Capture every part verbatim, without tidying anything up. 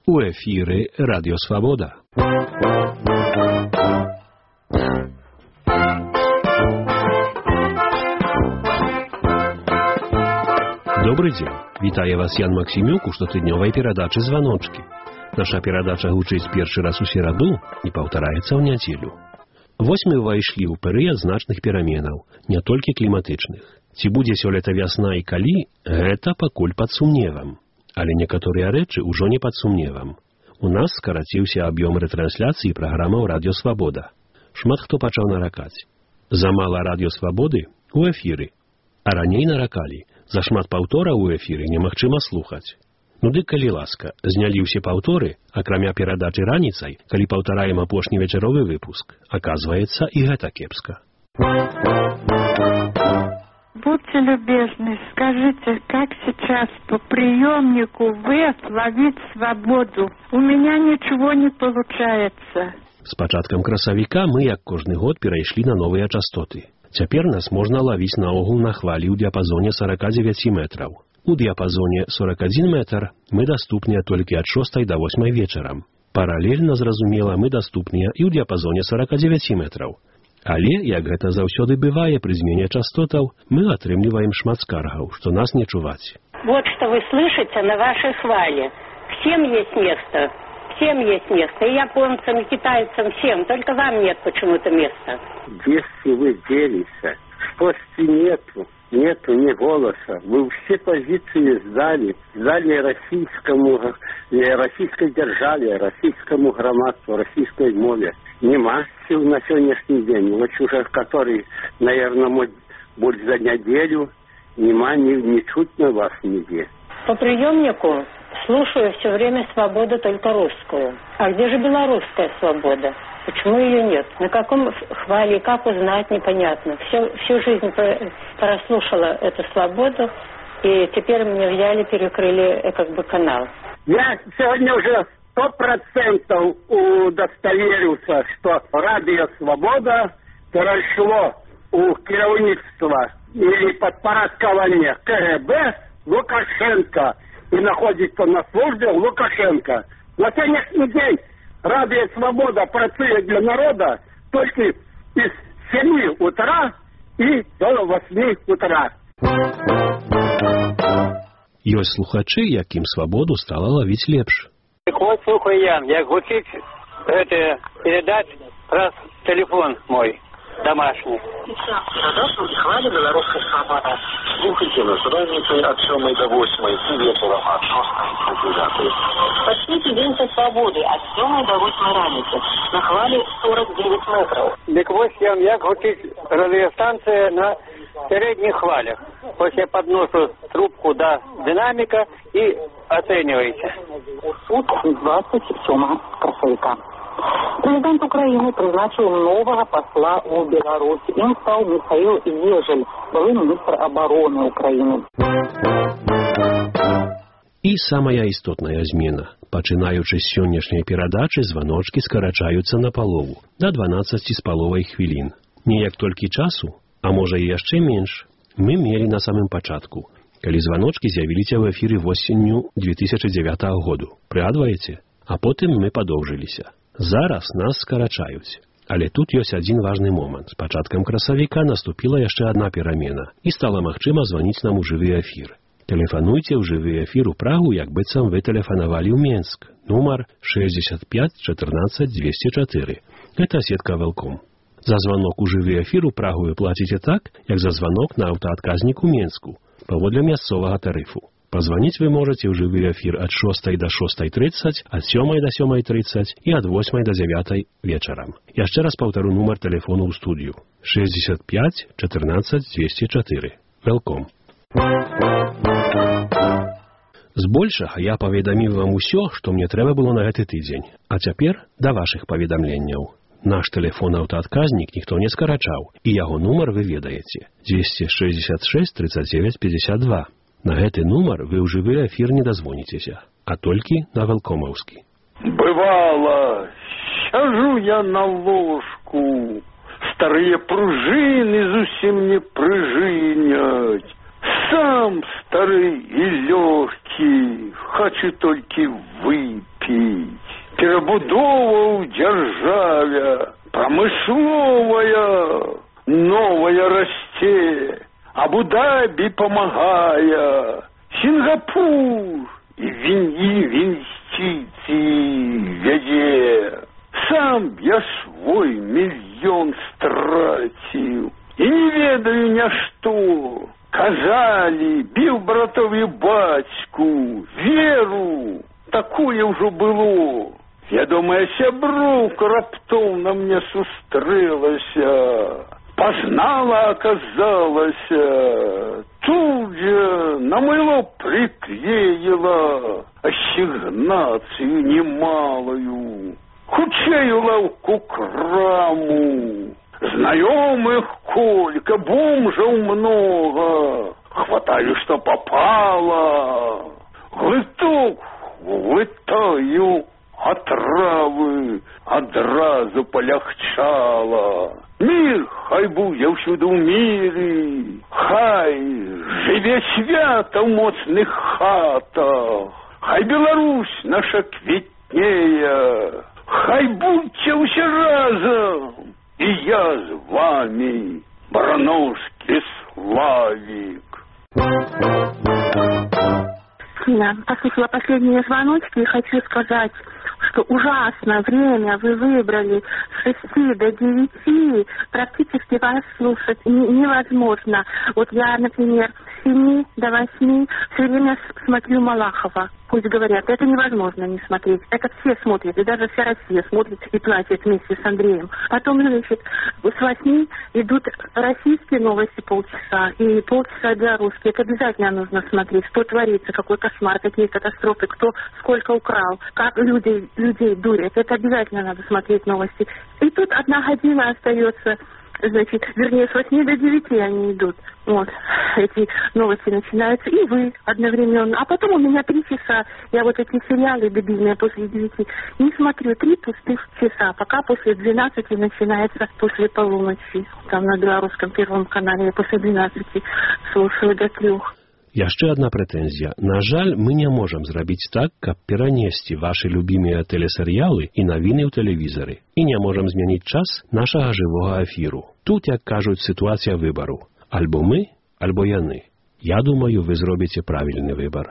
У ефірі Радіо Свобода. Добрый день. Вітае вас Ян Максимюк у штотыднёвай перадачы «Званочки». Наша перадача гучыць першы раз у сераду і паўтараецца ў нядзелю. Вось мы ўвайшлі ў перыяд значных пераменаў, не толькі кліматычных. Ці будзе сёлета вясна і калі, гэта пакуль пад сумневам. Але некаторыя рэчы ўжо не пад сумневам. У нас скараціўся аб'ём рэтрансляцыі праграмаў «Радіо Свобода». Шмат хто пачаў наракаць. Замала «Радіо Свободы» у эфіры. А раней наракалі. За шмат паўтораў у эфіры немагчыма слухаць. Ну дык, калі ласка, знялі ўсе паўторы, акрамя перадачы раніцай, калі паўтараем апошні вечаровы выпуск. Аказваецца, і гэта кепска. Будьте любезны, скажите, как сейчас по приемнику ВЭФ ловить свободу? У меня ничего не получается. С пачаткам красавіка мы, як кожны год, перайшлі на новыя частоты. Цяпер нас можна лавіць наогул на хвалі ў дыяпазоне сорок девять метраў. У дыяпазоне сорок один метр мы даступныя толькі ад шостай да восьмай вечарам. Паралельна, зразумела, мы даступныя і ў дыяпазоне сорок девять метраў. Але, як гэта заўсёды бывае пры змене частотаў, мы атрымліваем шмат скаргаў, што нас не чуваць. Вот что вы слышите на вашей хвале. Всем есть место. Всем есть место. И японцам, и китайцам, всем. Только вам нет почему-то места. Если вы делись, спорти нету. Нету ни голоса. Вы все позиции сдали. Сдали российскому, российской державе, российскому громадству, российской мове. Нема сил на сегодняшний день. Вот уже который, наверное, будет за неделю, нема ни, ни чуть на вас нигде. По приемнику слушаю все время «Свободу» только русскую. А где же белорусская свобода? Почему ее нет? На каком хвале, как узнать, непонятно. Всю, всю жизнь прослушала эту «Свободу», и теперь мне взяли, перекрыли э, как бы канал. Я сегодня уже сто процентов удостоверился, что «Радио Свобода» перешло у керівництва или подпорядкования КГБ Лукашенко и находится на службе Лукашенко. На сегодняшний день «Радио Свобода» працует для народа только из семи утра и до восьми утра. Ёсць слухачы, якім свабоду стала лавіць лепш. Вот слухай, Ян, як гучыць гэта передаць праз телефон мой домашний. Хваля белорусская свобода. Слухайте нас разницей от сёмой до восьмой и вечером от шостой до девятой. Почтите день со свободы от сёмой до восьмой раницы. На хвале сорок девять метров. Дык вось, Ян, як гучыць радыёстанцыя на средних хвалях. Вот я подношу трубку до динамика и оцениваете. Суд двадцать сёмого красавіка. Президент Украины призначил нового посла у Беларуси. Им стал Михаил Ежель, былый министр обороны Украины. І самая істотная змена. Пачынаючы з сённяшняй перадачы, званочкі скарачаюцца на палову, да дванаццаці з паловай хвілін. Не як толькі часу, а можа і яшчэ менш, мы мелі на самым пачатку, калі званочкі з'явіліся ў эфіры восенню две тысячи девятого году. Прыгадваеце? А потым мы падоўжыліся. Зараз нас скарачаюць. Але тут ёсць адзін важны момант. З пачаткам красавіка наступіла яшчэ адна перамена, і стала магчыма званіць нам у жывы эфір. Тэлефануйце ў жывы эфір у Прагу, як быццам вы тэлефанавалі ў Менск. Нумар шестьдесят пять четырнадцать двести четыре. Гэта сетка Велком. За званок у жывы эфір у Прагу вы плаціце так, як за званок на аўтаадказнік у Менску, паводле мясцовага тарыфу. Позвонить вы можете в живой эфир от шостой до шостой тридцать, от сёмой до сёмой тридцать и от восьмой до девятой вечером. Я еще раз повторю номер телефона в студию. шестьдесят пять четырнадцать двести четыре. Welcome. Збольшага я паведаміў вам усё, што мне трэба было на гэты тыдзень. А цяпер да вашых паведамленняў. Наш телефон аўтаадказнік ніхто не скарачаў, і яго нумар вы ведаеце. двести шестьдесят шесть тридцать девять пятьдесят два. На гэты нумар вы ў жывы эфір не дазвоніцеся, а толькі на велкомаўскі. Бывало, сяжу я на ложку, старые пружины зусім не прыжынять. Сам старый и легкий, хочу только выпить. купить. Перебудова в державе, промысловая, новая расте, Абу-Даби помогая, Сингапур и инвестиции веде. Сам я свой миллион стратил, и не ведаю ни что. Казали, бил братові батьку, веру, такое уже было. Вядомая сябровка раптовно мне сустрэлася, познала, оказалась, тут же на мыло приклеила ассигнацию немалую, хутчэй лаўку краму. Знакомых колька, бомжаў много, хватаю, что попало, глыток глытаю, отравы одразу полегчало. Мир хай буде всюди в мире, хай живе свято в моцных хатах, хай Беларусь наша квітнее, хай будьте все разом, и я с вами, Барановский Славик. Кристина, послушала последние звоночки и хочу сказать, что ужасное время вы выбрали с шести до девяти, практически вас слушать не, невозможно. Вот я, например, с семи до восьми все время смотрю Малахова. Пусть говорят, это невозможно не смотреть. Это все смотрят, и даже вся Россия смотрит и плачет вместе с Андреем. Потом, значит, с восьми идут российские новости полчаса, и полчаса белорусские. Это обязательно нужно смотреть, что творится, какой кошмар, какие катастрофы, кто сколько украл, как люди, людей дурят. Это обязательно надо смотреть новости. И тут одна година остается, значит, вернее, с восьми до девяти они идут. Вот, эти новости начинаются, и вы одновременно. А потом у меня три часа, я вот эти сериалы дебильные после девяти не смотрю, три пустых часа, пока после двенадцати начинается, после полуночи, там на белорусском первом канале, я после двенадцати слушаю до трех. Яшчэ одна прэтэнзія. На жаль, мы не можам зрабіць так, каб перанесці вашы любімыя тэлесерыялы і навіны ў тэлевізары. І не можам змяніць час нашага жывога эфіру. Тут, як кажуць, сітуацыя выбару. Альбо мы, альбо яны. Я думаю, вы зробіце правільны выбар.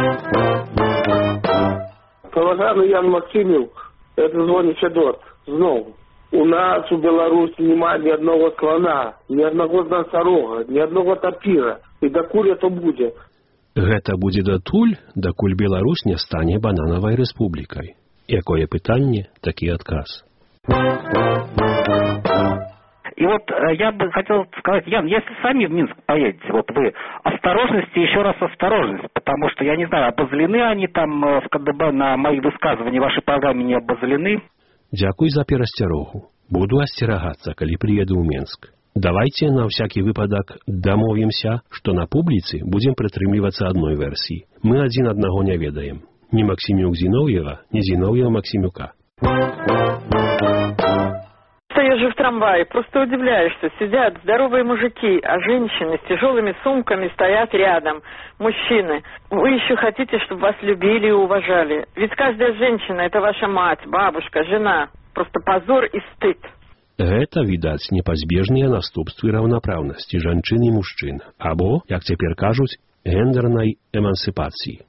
Поважаний Ян Максимюк, это звонит Федот. Знову. У нас у Беларусі нема ні одного слона, ні одного носорога, ні одного тапіра. І дакуль это будзе? Гэта будзе датуль, дакуль Беларусь не стане бананавай рэспублікай. Якое пытанне, такі адказ. И вот я бы хотел сказать, Ян, если сами в Минск поедете, вот вы, осторожность и еще раз осторожность, потому что, я не знаю, обозлены они там в КДБ на мои высказывания в вашей программе не обозлены? Дзякуй за перасцярогу. Буду асцерагацца, калі прыеду ў Мінск. Давайте на всякий выпадок домовимся, что на публице будем прытрымлівацца одной версии. Мы один одного не ведаем. Ни Максимюк Зиновьева, ни Зиновьева Максимюка. Стоишь же в трамвае, просто удивляешься. Сидят здоровые мужики, а женщины с тяжелыми сумками стоят рядом. Мужчины, вы еще хотите, чтобы вас любили и уважали. Ведь каждая женщина — это ваша мать, бабушка, жена. Просто позор и стыд. Гэта, відаць, непазбежныя наступствы раўнапраўнасці жанчын і мужчын, або, як цяпер кажуць, гендернай эмансіпацыі.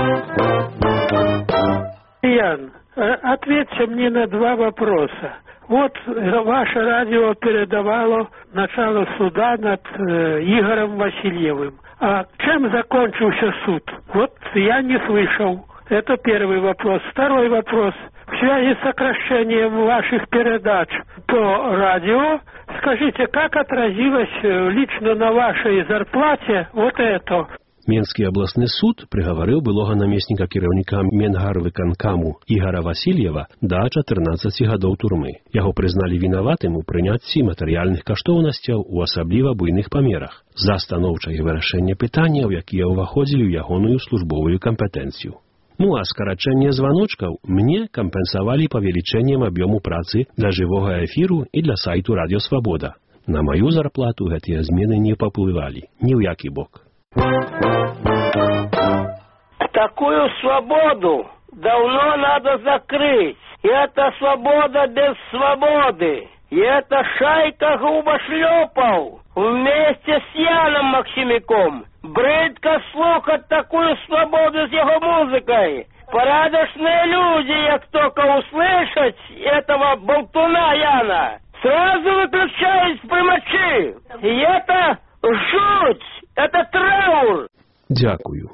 Ян, ответьте мне на два вопроса. Вот ваше радио передавало начало суда над э, Игорем Васильевым. А чем закончился суд? Вот я не слышал. Это первый вопрос. Второй вопрос. В связи с сокращением ваших передач по радио, скажите, как отразилось лично на вашей зарплате вот это? Менскі абласны суд прыгаварыў былога намесніка кіраўніка Менгарвыканкаму Ігара Васильева да чатырнаццаці гадоў турмы. Яго прызналі вінаватым у прыняцці матэрыяльных каштоўнасцяў у асабліва буйных памерах за станоўчае вырашэнне пытанняў, якія ўваходзілі ў ягоную службовую кампетэнцыю. Ну а скарачэнне званочкаў мне кампенсавалі павелічэннем аб'ёму працы для жывога эфіру і для сайту Радио Свабода. На маю зарплату гэтыя змены не паплывалі ні ў які бок. Такую свободу давно надо закрыть. Это свобода без свободы. И это шайка губошлепов вместе с Яном Максимяком. Бридко слухать такую свободу с его музыкой. Порядочные люди, як только услышать этого болтуна Яна, сразу выключают примочи. И это жуть, это траур. Дякую.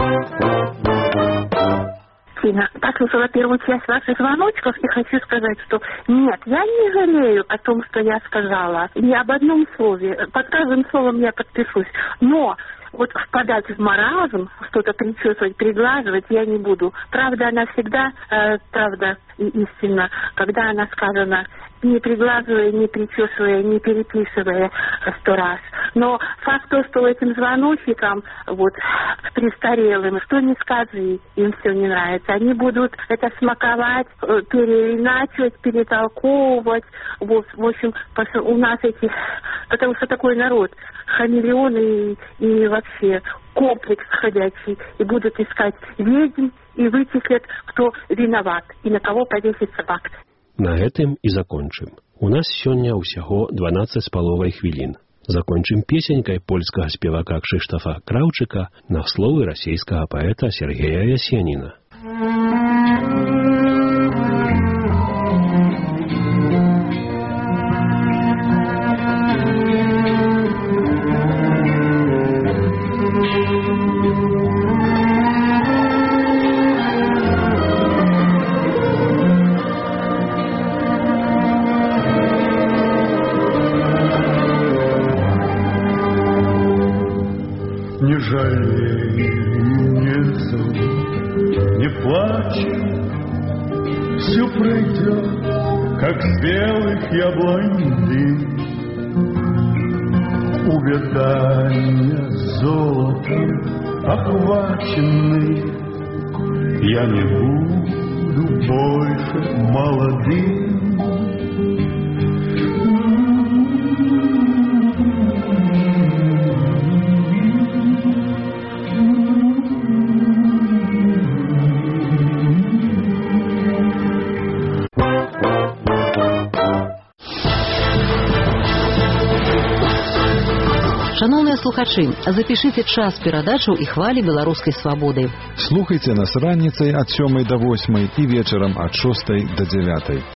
Послушала первую часть ваших звоночков и хочу сказать, что нет, я не жалею о том, что я сказала. Ни об одном слове. Под каждым словом я подпишусь. Но вот впадать в маразм, что-то причесывать, приглаживать я не буду. Правда, она всегда, э, правда и истинна, когда она сказана, не приглаживая, не причесывая, не переписывая сто раз. Но факт то, что этим звоночникам, вот, престарелым, что не скажи, им все не нравится. Они будут это смаковать, переиначивать, перетолковывать. Вот, в общем, у нас эти, потому что такой народ, хамелеоны и, и вообще комплекс ходячий, и будут искать ведьм, и вычислят, кто виноват, и на кого повесится факт. На гэтым і закончым. У нас сёння ўсяго дванаццаць з паловай хвілін. Закончым песенькай польскага спевака Крzysztofa Krawczyka на словы расійскага паэта Сергея Ясеніна. Не жалей, не зови, не плачь, все пройдет, как с белых яблонь дым. Увядания золотом охваченный, я не буду больше молодым. Шановныя слухачы, запішыце час перадачаў і хвалі беларускай свабоды. Слухайце нас раніцай ад сёмай да восьмай і вечарам ад шостай да дзявятай.